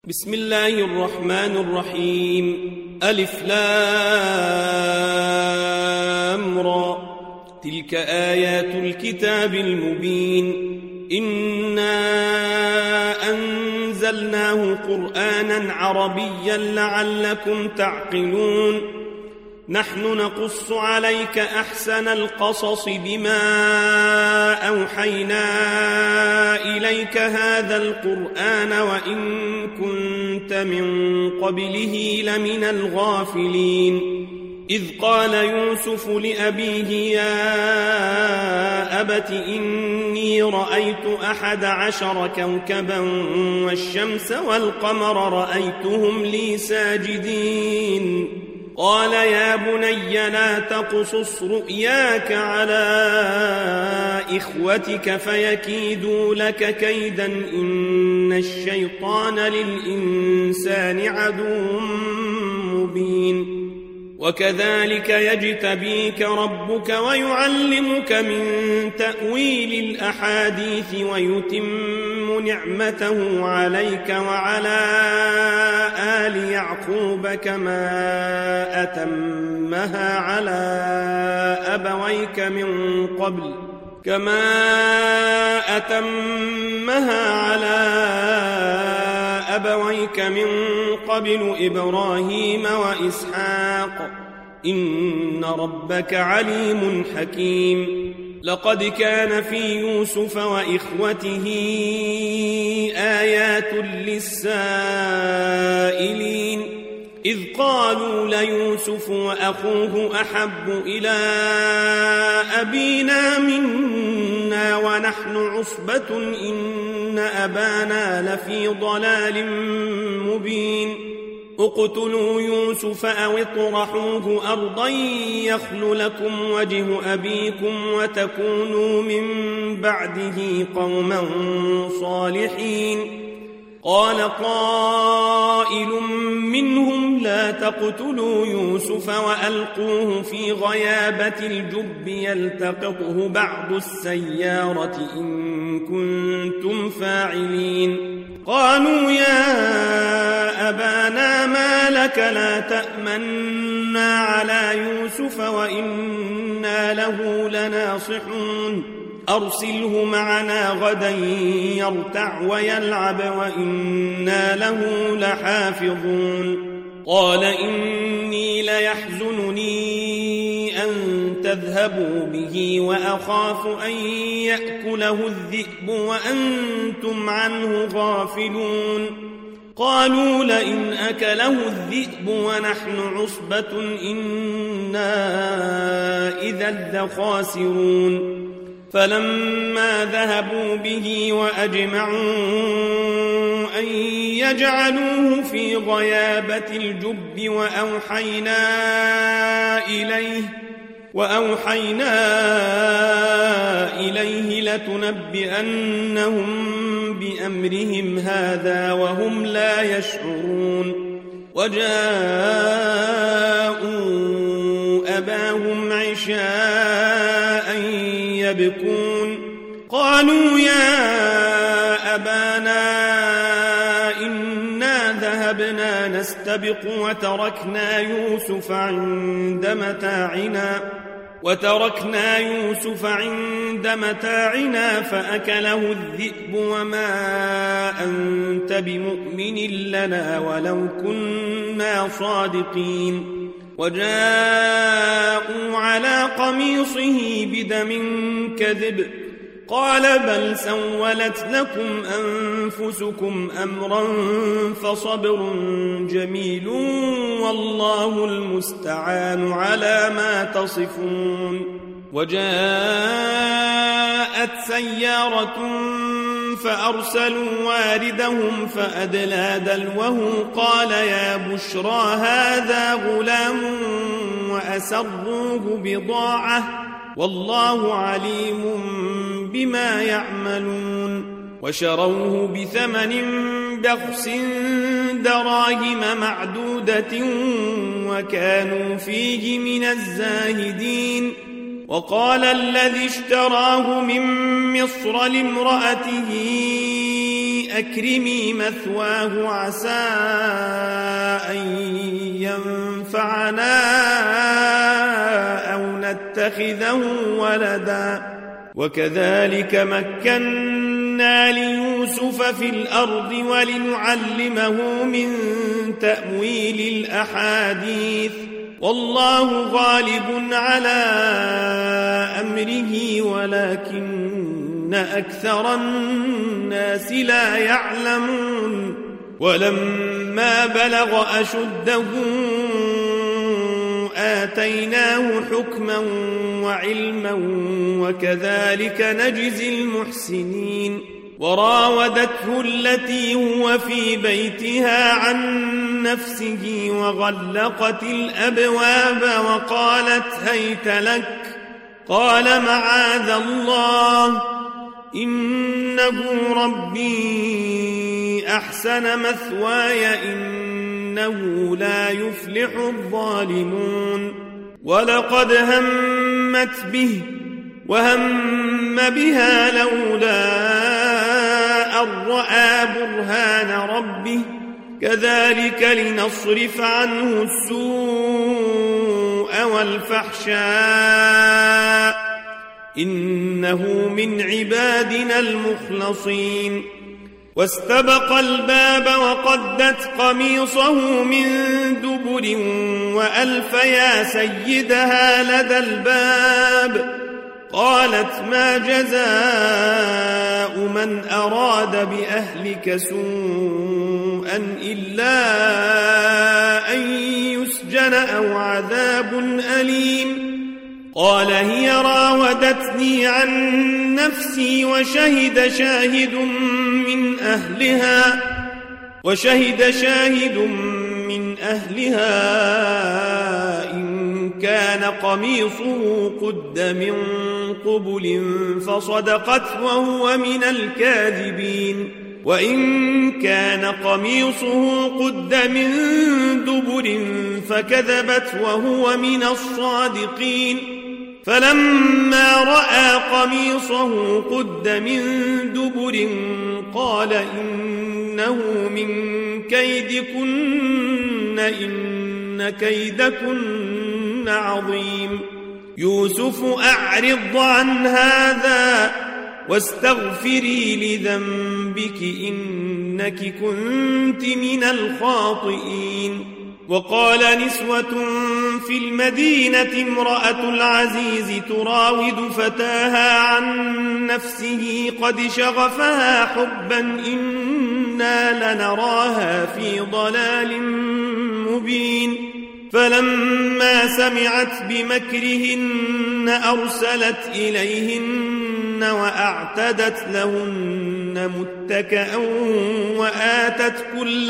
بسم الله الرحمن الرحيم. ألف لام را، تلك آيات الكتاب المبين. إنا أنزلناه قرآنا عربيا لعلكم تعقلون. نحن نقص عليك أحسن القصص بما أوحينا إليك هذا القرآن وإن كنت من قبله لمن الغافلين. إذ قال يوسف لأبيه يا أبت إني رأيت 11 كوكبا والشمس والقمر رأيتهم لي ساجدين. قال يا بني لا تقصص رؤياك على إخوتك فيكيدوا لك كيدا إن الشيطان للإنسان عدو مبين. وكذلك يجتبيك ربك ويعلمك من تأويل الأحاديث ويتم نعمته عليك وعلى آل يعقوب كما أتمها على أبويك من قبل إبراهيم وإسحاق إن ربك عليم حكيم. لقد كان في يوسف وإخوته آيات للسائلين إذ قالوا ليوسف وأخوه أحب إلى أبينا منا ونحن عصبة إن أبانا لفي ضلال مبين. اقتلوا يوسف أو اطرحوه أرضا يخل لكم وجه أبيكم وتكونوا من بعده قوما صالحين. قال قائل منهم لا تقتلوا يوسف وألقوه في غيابة الجب يلتقطه بعض السيارة إن كنتم فاعلين. قالوا يا أبانا ما لك لا تأمنا على يوسف وإنا له لناصحون. أرسله معنا غدا يرتع ويلعب وإنا له لحافظون. قال إني ليحزنني أن تذهبوا به وأخاف أن يأكله الذئب وأنتم عنه غافلون. قالوا لئن أكله الذئب ونحن عصبة إنا إذا لخاسرون. فلما ذهبوا به وأجمعوا أن يجعلوه في غيابة الجب وأوحينا إليه لتنبئنهم بأمرهم هذا وهم لا يشعرون. وجاءوا أباهم عشاء يبكون. قالوا يا أبانا إنا ذهبنا نستبق وتركنا يوسف عند متاعنا فأكله الذئب وما أنت بمؤمن لنا ولو كنا صادقين. وجاءوا على قميصه بدم كذب. قال بل سولت لكم أنفسكم أمرا فصبر جميل والله المستعان على ما تصفون. وجاءت سيارة فأرسلوا واردهم فأدلى دلوه قال يا بشرى هذا غلام وأسروه بضاعة والله عليم بما يعملون. وشروه بثمن بخس دراهم معدودة وكانوا فيه من الزاهدين. وقال الذي اشتراه من مصر لامرأته أكرمي مثواه عسى أن ينفعنا أو نتخذه ولدا وكذلك مكنا ليوسف في الأرض ولنعلمه من تأويل الأحاديث والله غالب على أمره ولكن أكثر الناس لا يعلمون ولما بلغ أشده آتيناه حكما وعلما وكذلك نجزي المحسنين وراودته التي هو في بيتها عن نفسه وغلقت الأبواب وقالت هيت لك قال معاذ الله إنه ربي أحسن مثواي إنه لا يفلح الظالمون ولقد همت به وهم بها لولا أن رأى برهان ربه كذلك لنصرف عنه السوء والفحشاء إنه من عبادنا المخلصين واستبق الباب وقدت قميصه من دبر وألف يا سيدها لدى الباب قالت ما جزاء من أراد بأهلك سوءا إلا أن يسجن أو عذاب أليم قال هي راودتني عن نفسي وشهد شاهد من أهلها إن كان قميصه قد من قبل فصدقت وهو من الكاذبين وإن كان قميصه قد من دبر فكذبت وهو من الصادقين فلما رأى قميصه قد من دبر قال إنه من كيدكن إن كيدكن عظيم يوسف أعرض عن هذا واستغفري لذنبك إنك كنت من الخاطئين وقال نسوة في المدينة امرأة العزيز تراود فتاها عن نفسه قد شغفها حبا إنا لنراها في ضلال مبين فلما سمعت بمكرهن أرسلت إليهن وأعتدت لهن متكئا وآتت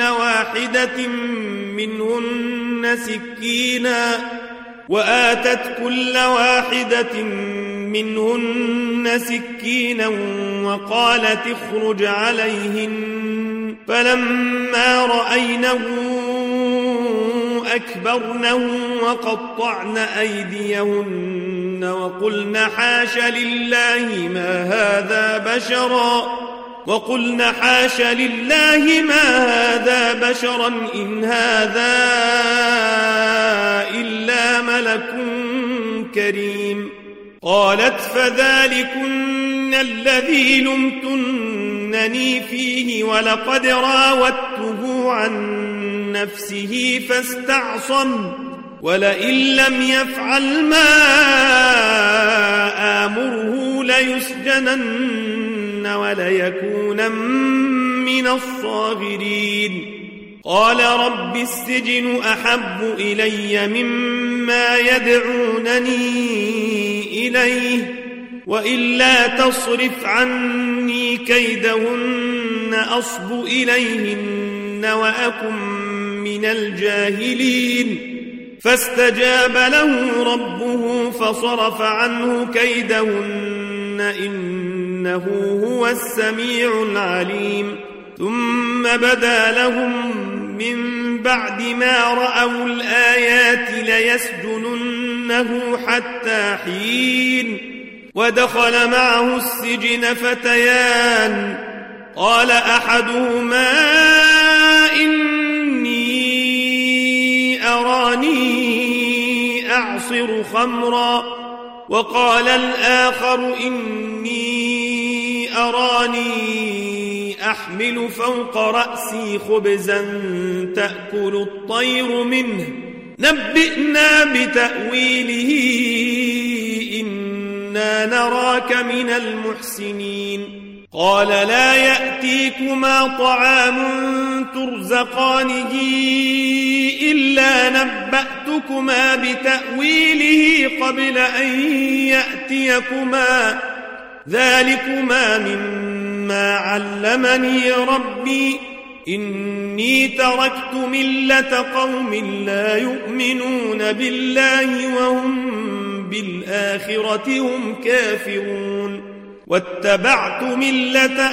كل واحدة منهن سكينا وقالت اخرج عليهن فلما رأينه أكبرنه وقطعن أيديهن وقلن حاش لله ما هذا بشرا إن هذا إلا ملك كريم قالت فذلكن الذي لمتنني فيه ولقد راودته عن نفسه فاستعصم ولئن لم يفعل ما آمره ليسجنن وليكونن من الصاغرين قال رب السجن أحب إلي مما يدعونني إليه وإلا تصرف عني كيدهن أصب إليهن وأكن من الجاهلين فاستجاب له ربه فصرف عنه كيدهن إنه هو السميع العليم ثم بدا لهم من بعد ما رأوا الآيات ليسجننه حتى حين ودخل معه السجن فتيان قال أحدهما إني أراني أعصر خمرا وقال الآخر إني أراني أحمل فوق رأسي خبزا تأكل الطير منه نبئنا بتأويله إنا نراك من المحسنين قال لا يأتيكما طعام ترزقانه إلا نبأتكما بتأويله قبل أن يأتيكما ذلكما مما علمني ربي إني تركت ملة قوم لا يؤمنون بالله وهم بالآخرة هم كافرون واتبعت ملة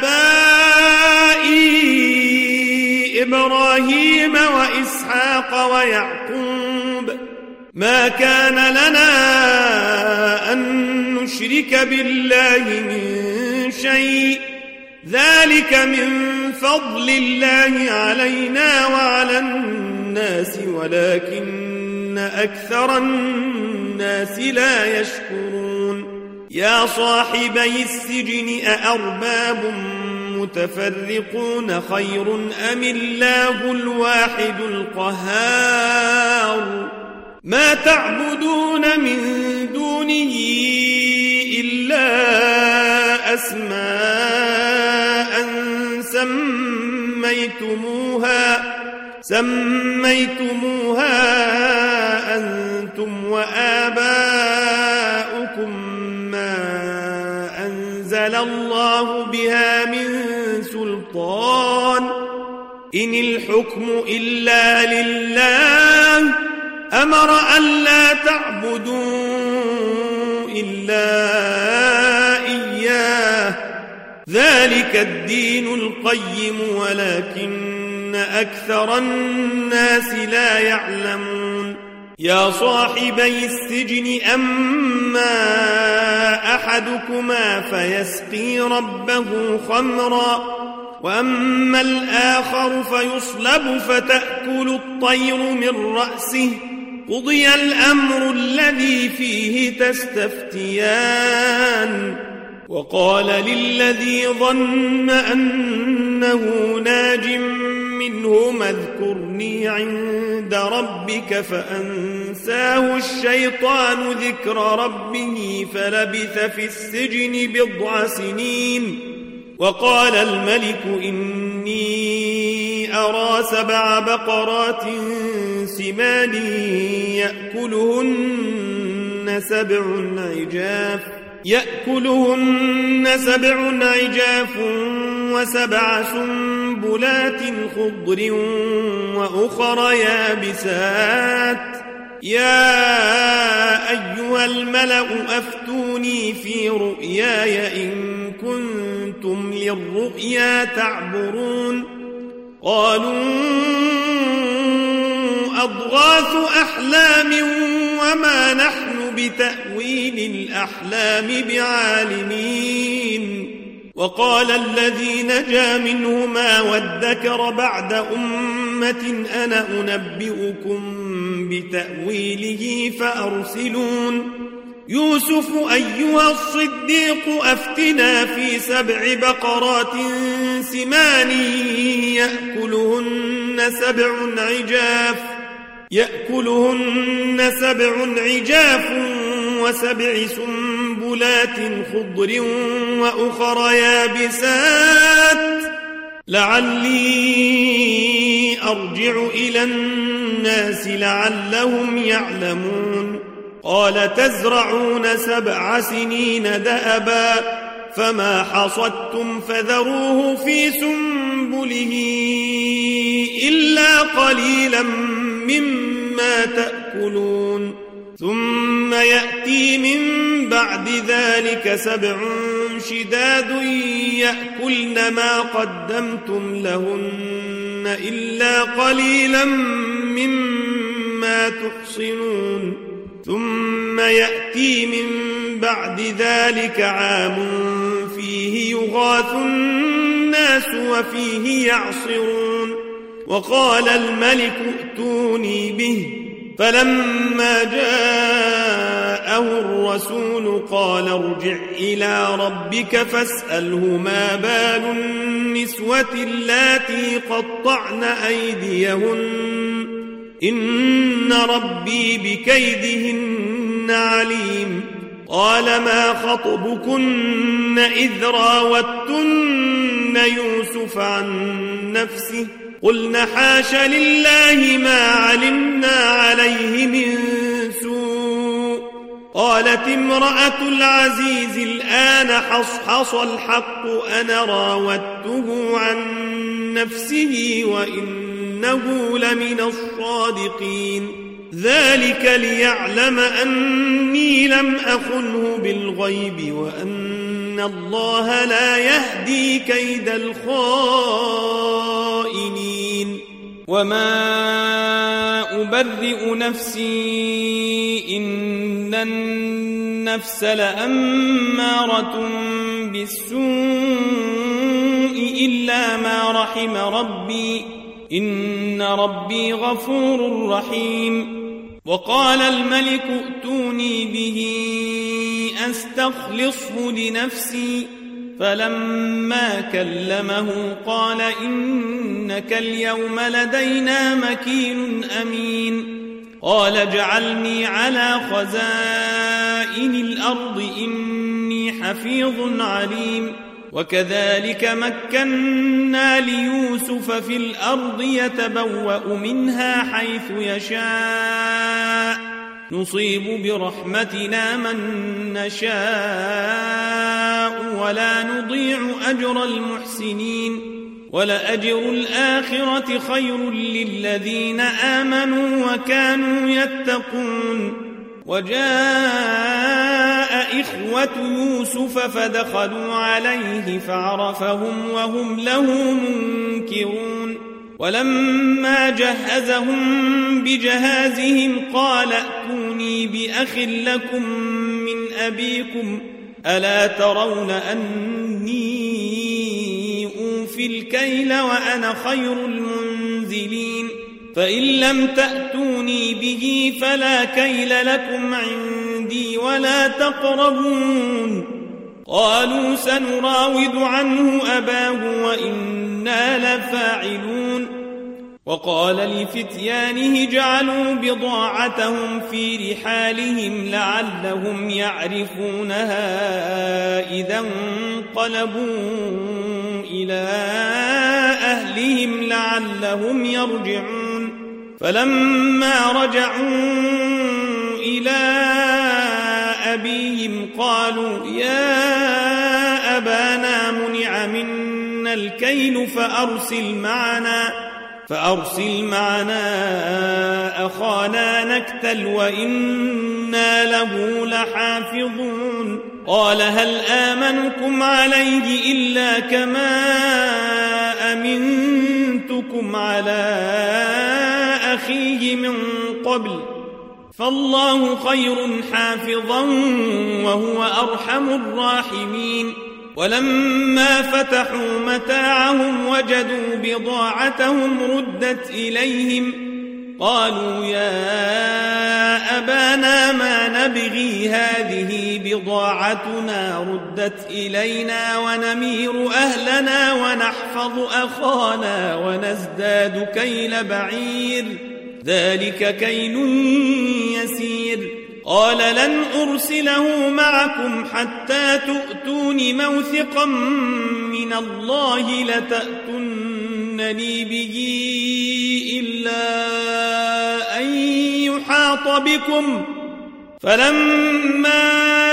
آبائي إبراهيم وإسحاق ويعقوب ما كان لنا أن نشرك بالله من شيء ذلك من فضل الله علينا وعلى الناس ولكن أكثر الناس لا يشكرون يا صاحبي السجن أأرباب متفرقون خير أم الله الواحد القهار ما تعبدون من دونه إلا أسماء سميتموها أنتم وآباؤكم ما أنزل الله بها من سلطان إن الحكم إلا لله أمر ألا تعبدوا إلا إياه ذلك الدين القيم ولكن أكثر الناس لا يعلمون يا صاحبي السجن أما أحدكما فيسقي ربه خمرا وأما الآخر فيصلب فتأكل الطير من رأسه قضي الأمر الذي فيه تستفتيان وقال للذي ظن أنه ناج منهما اذكرني عند ربك فأنساه الشيطان ذكر ربه فلبث في السجن 9 سنين وقال الملك إني أرى 7 بقرات سمان يأكلهن 7 عجاف و7 سنبلات خضر وأخر يابسات يا أيها الملأ أفتوني في رؤياي إن كنتم للرؤيا تعبرون قالوا أضغاث أحلام وما نحن بتأويل الأحلام بعالمين وقال الذي نجا منهما وادكر بعد أمة أنا أنبئكم بتأويله فأرسلون يوسف أيها الصديق أفتنا في 7 بقرات سمان يأكلهن 7 عجاف و7 سنبلات خضر وأخر يابسات لعلي أرجع إلى الناس لعلهم يعلمون قال تزرعون 7 سنين دأبا فما حصدتم فذروه في سنبله إلا قليلا مما تأكلون ثم يأتي من بعد ذلك 7 شداد يأكلن ما قدمتم لهن إلا قليلا مما تحصنون ثم يأتي من بعد ذلك عام فيه يغاث الناس الناس وفيه يعصرون وقال الملك ائتوني به فلما جاءه الرسول قال ارجع إلى ربك فاسأله ما بال النسوة اللاتي قطعن أيديهن إن ربي بكيدهن عليم قال ما خطبكن إذ راوتن يوسف عن نفسه قلنا حاش لله ما علمنا عليه من سوء قالت امرأة العزيز الآن حصحص الحق أنا راودته عن نفسه وإنه لمن الصادقين ذلك ليعلم أني لم أخنه بالغيب وأن الله لا يهدي كيد الخائنين وما أبرئ نفسي إن النفس لأمارة بالسوء إلا ما رحم ربي إن ربي غفور رحيم وقال الملك ائتوني به أستخلصه لنفسي فلما كلمه قال إنك اليوم لدينا مكين أمين قال اجعلني على خزائن الأرض إني حفيظ عليم وكذلك مكنا ليوسف في الأرض يتبوأ منها حيث يشاء نصيب برحمتنا من نشاء ولا نضيع أجر المحسنين ولأجر الآخرة خير للذين آمنوا وكانوا يتقون وجاء إخوة يوسف فدخلوا عليه فعرفهم وهم له منكرون ولما جهزهم بجهازهم قال ائتوني بأخ لكم من أبيكم ألا ترون أني أوفي الكيل وأنا خير المنزلين فإن لم تأتوني به فلا كيل لكم عندي ولا تقربون قالوا سنراود عنه أباه وإنا لفاعلون وقال لفتيانه جعلوا بضاعتهم في رحالهم لعلهم يعرفونها إذا انقلبوا إلى أهلهم لعلهم يرجعون فلما رجعوا إلى أبيهم قالوا يا أبانا منع منا الكيل فأرسل معنا أخانا نكتل وإنا له لحافظون قال هل آمنكم عليه إلا كما أمنتكم على أخيه من قبل فالله خير حافظا وهو أرحم الراحمين ولما فتحوا متاعهم وجدوا بضاعتهم ردت إليهم قالوا يا أبانا ما نبغي هذه بضاعتنا ردت إلينا ونمير أهلنا ونحفظ أخانا ونزداد كيل بعير ذلك كيل يسير قال لن أرسله معكم حتى تؤتون موثقا من الله لتأتونني به إلا أن يحاط بكم فلما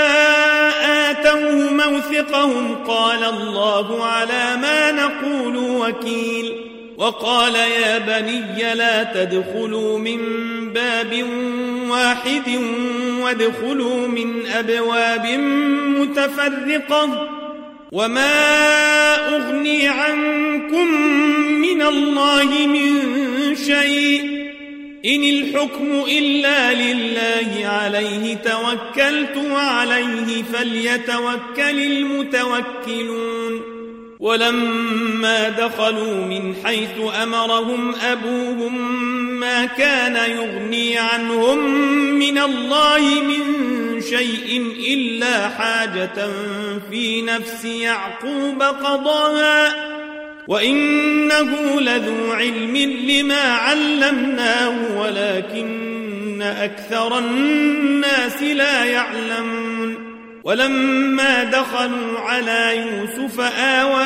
آتوه موثقهم قال الله على ما نقول وكيل وقال يا بني لا تدخلوا من باب واحد وادخلوا من أبواب متفرقة وما أغني عنكم من الله من شيء إن الحكم إلا لله عليه توكلت وعليه فليتوكل المتوكلون ولما دخلوا من حيث أمرهم أبوهم ما كان يغني عنهم من الله من شيء إلا حاجة في نفس يعقوب قضاها وإنه لذو علم لما علمناه ولكن أكثر الناس لا يعلمون ولما دخلوا على يوسف آوى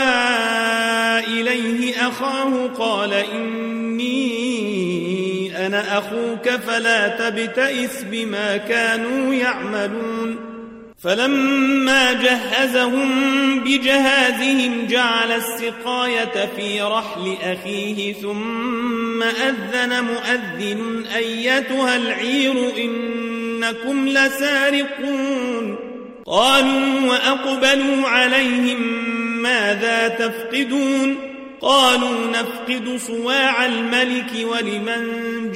إليه أخاه قال إني أنا أخوك فلا تبتئس بما كانوا يعملون فلما جهزهم بجهازهم جعل السقاية في رحل أخيه ثم أذن مؤذن أيتها العير إنكم لسارقون قالوا وأقبلوا عليهم ماذا تفقدون قالوا نفقد صواع الملك ولمن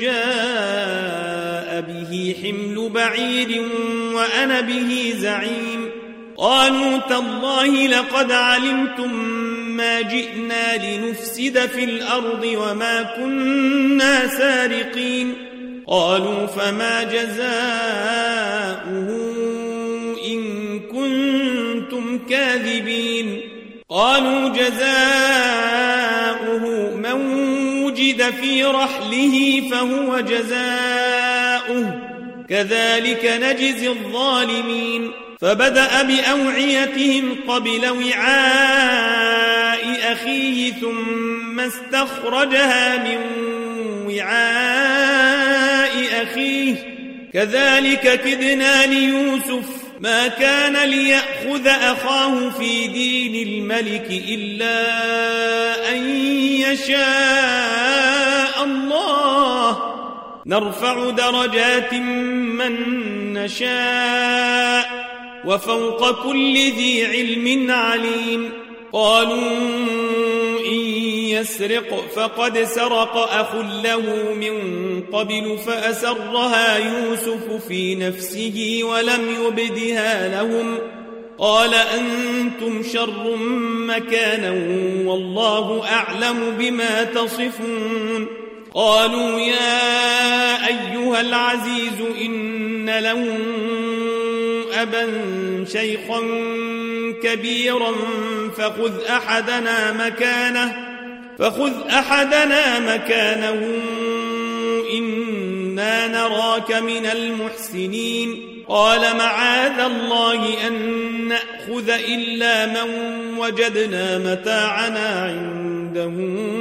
جاء به حمل بعير وأنا به زعيم قالوا تالله لقد علمتم ما جئنا لنفسد في الأرض وما كنا سارقين قالوا فما جزاؤه إن كنتم كاذبين قالوا جزاؤه من وجد في رحله فهو جزاؤه كذلك نجزي الظالمين فبدأ بأوعيتهم قبل وعاء أخيه ثم استخرجها من وعاء أخيه كذلك كدنا ليوسف ما كان ليأخذ أخاه في دين الملك إلا أن يشاء الله نرفع درجات من نشاء وفوق كل ذي علم عليم قالوا إن يسرق فقد سرق أخ له من قبل فأسرها يوسف في نفسه ولم يبدها لهم قال أنتم شر مكانا والله أعلم بما تصفون قالوا يا أيها العزيز إن له أبا شيخا كبيرا فخذ أحدنا مكانه إنا نراك من المحسنين قال معاذ الله أن نأخذ إلا من وجدنا متاعنا عنده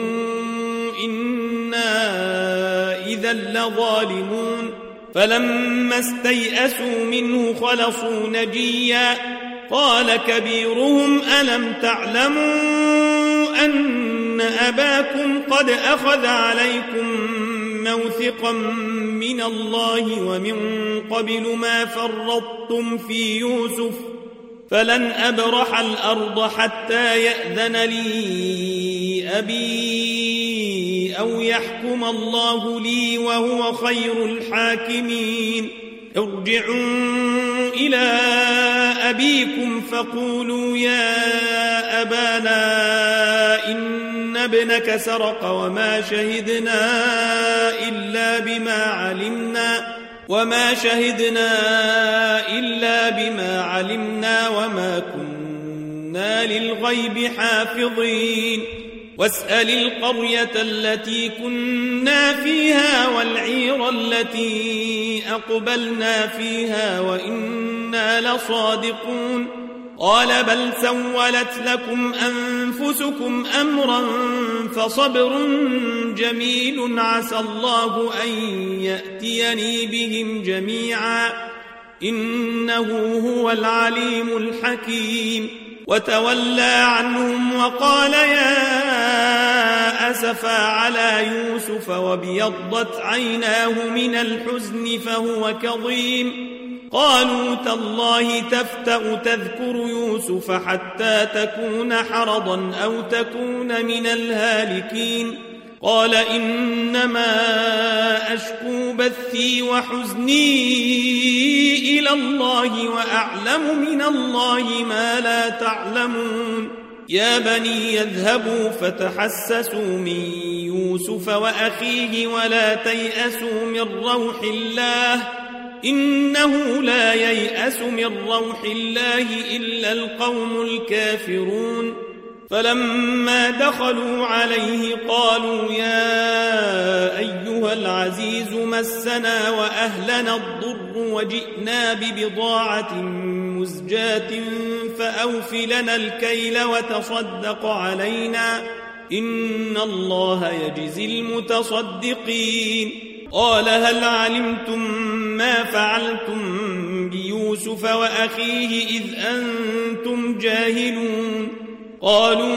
إنا إذا لظالمون فلما استيئسوا منه خلصوا نجيا قال كبيرهم ألم تعلموا أن أباكم قد أخذ عليكم موثقا من الله ومن قبل ما فرطتم في يوسف فلن أبرح الأرض حتى يأذن لي أبي أو يحكم الله لي وهو خير الحاكمين ارجعوا إلى أبيكم فقولوا يا أبانا إن ابنك سرق وما شهدنا إلا بما علمنا وما كنا للغيب حافظين واسأل القرية التي كنا فيها والعير التي أقبلنا فيها وإنا لصادقون قال بل سولت لكم أنفسكم أمرا فصبر جميل عسى الله أن يأتيني بهم جميعا إنه هو العليم الحكيم وتولى عنهم وقال يا أسفا على يوسف وابيضت عيناه من الحزن فهو كظيم قالوا تالله تفتأ تذكر يوسف حتى تكون حرضا أو تكون من الهالكين قال إنما أشكو بثي وحزني إلى الله وأعلم من الله ما لا تعلمون يا بني يذهبوا فتحسسوا من يوسف وأخيه ولا تيأسوا من روح الله إنه لا ييأس من روح الله إلا القوم الكافرون فلما دخلوا عليه قالوا يا أيها العزيز مسنا وأهلنا الضر وجئنا ببضاعة مزجاة فأوف لنا الكيل وتصدق علينا إن الله يجزي المتصدقين قال هل علمتم ما فعلتم بيوسف وأخيه إذ أنتم جاهلون قالوا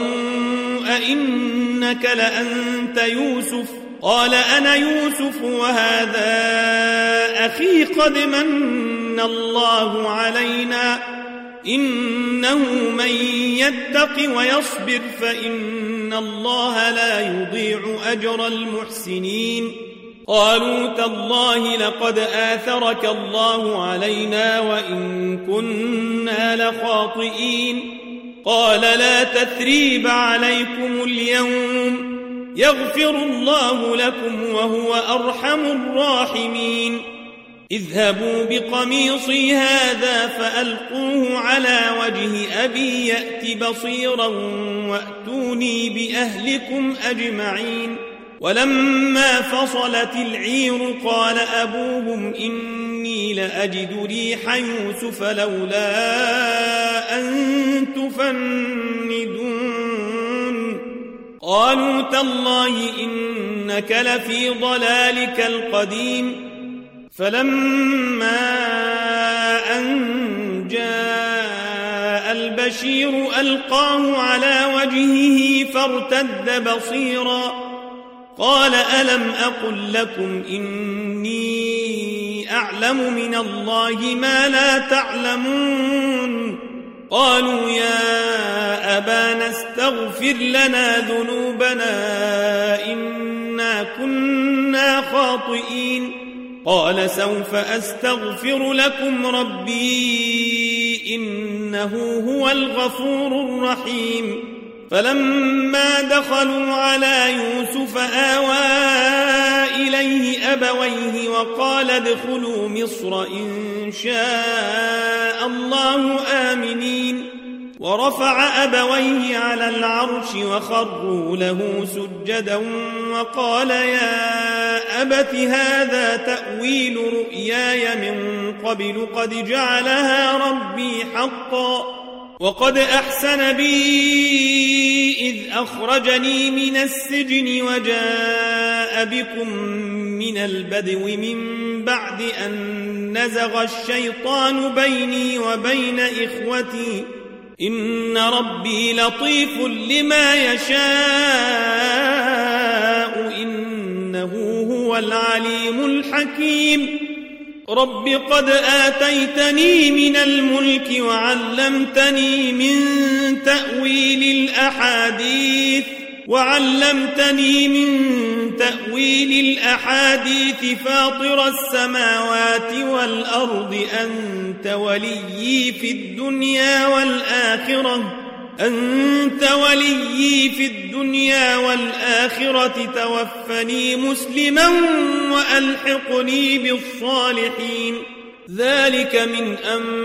أئنك لأنت يوسف قال أنا يوسف وهذا أخي قد من الله علينا إنه من يتق ويصبر فإن الله لا يضيع أجر المحسنين قالوا تالله لقد آثرك الله علينا وإن كنا لخاطئين قال لا تثريب عليكم اليوم يغفر الله لكم وهو أرحم الراحمين اذهبوا بقميصي هذا فألقوه على وجه أبي يأت بصيرا وأتوني بأهلكم أجمعين ولما فصلت العير قال أبوهم إني لأجد ريح يوسف لولا أن تفندون قالوا تالله إنك لفي ضلالك القديم فلما أن جاء البشير ألقاه على وجهه فارتد بصيرا قال ألم أقل لكم إني أعلم من الله ما لا تعلمون قالوا يا أبانا استغفر لنا ذنوبنا إنا كنا خاطئين قال سوف أستغفر لكم ربي إنه هو الغفور الرحيم فلما دخلوا على يوسف آوى إليه أبويه وقال ادخلوا مصر إن شاء الله آمنين ورفع أبويه على العرش وخروا له سجدا وقال يا أبت هذا تأويل رؤياي من قبل قد جعلها ربي حقا وقد أحسن بي إذ أخرجني من السجن وجاء بكم من البدو من بعد أن نزغ الشيطان بيني وبين إخوتي إن ربي لطيف لما يشاء إنه هو العليم الحكيم رب قد آتيتني من الملك وعلمتني من تأويل الأحاديث فاطر السماوات والأرض أنت وليي في الدنيا والآخرة توفني مسلما وألحقني بالصالحين ذلك من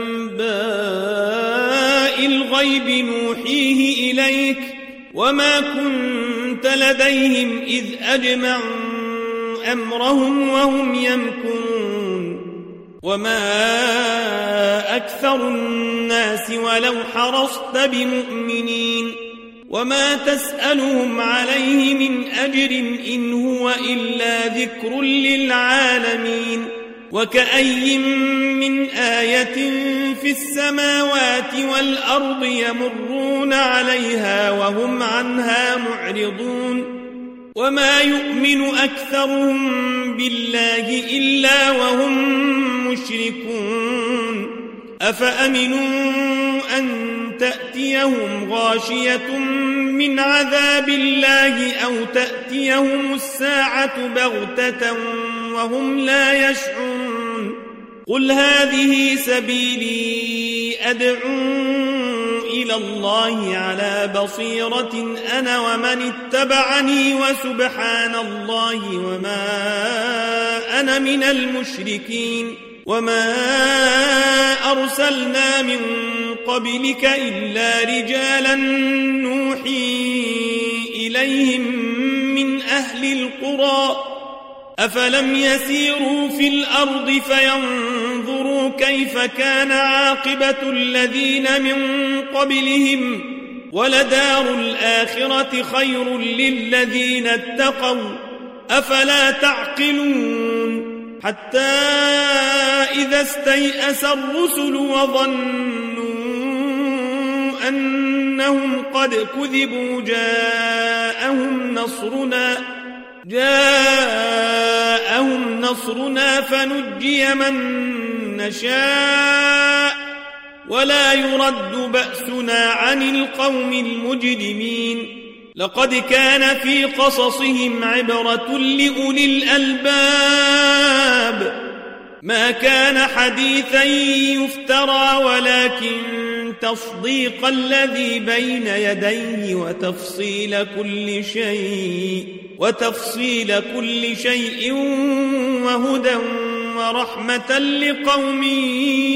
أنباء الغيب نوحيه إليك وما كنت لديهم إذ أجمعوا أمرهم وهم يمكرون وما أكثر الناس ولو حرصت بمؤمنين وما تسألهم عليه من أجر إن هو إلا ذكر للعالمين وكأي من آية في السماوات والأرض يمرون عليها وهم عنها معرضون وما يؤمن أكثرهم بالله إلا وهم مشركون أفأمنوا أن تأتيهم غاشية من عذاب الله أو تأتيهم الساعة بغتة وهم لا يشعرون قل هذه سبيلي أدعو إلى إلى الله على بصيرة أنا ومن اتبعني وسبحان الله وما أنا من المشركين وما أرسلنا من قبلك إلا رجالا نوحي إليهم من أهل القرى أفلم يسيروا في الأرض فينظروا كيف كان عاقبة الذين من قبلهم ولدار الآخرة خير للذين اتقوا أفلا تعقلون حتى إذا استيأس الرسل وظنوا أنهم قد كذبوا جاءهم نصرنا فنجي من نشاء ولا يرد بأسنا عن القوم المجرمين لقد كان في قصصهم عبرة لأولي الألباب ما كان حديثا يفترى ولكن تصديق الذي بين يديه وتفصيل كل شيء وهدى ورحمة لقوم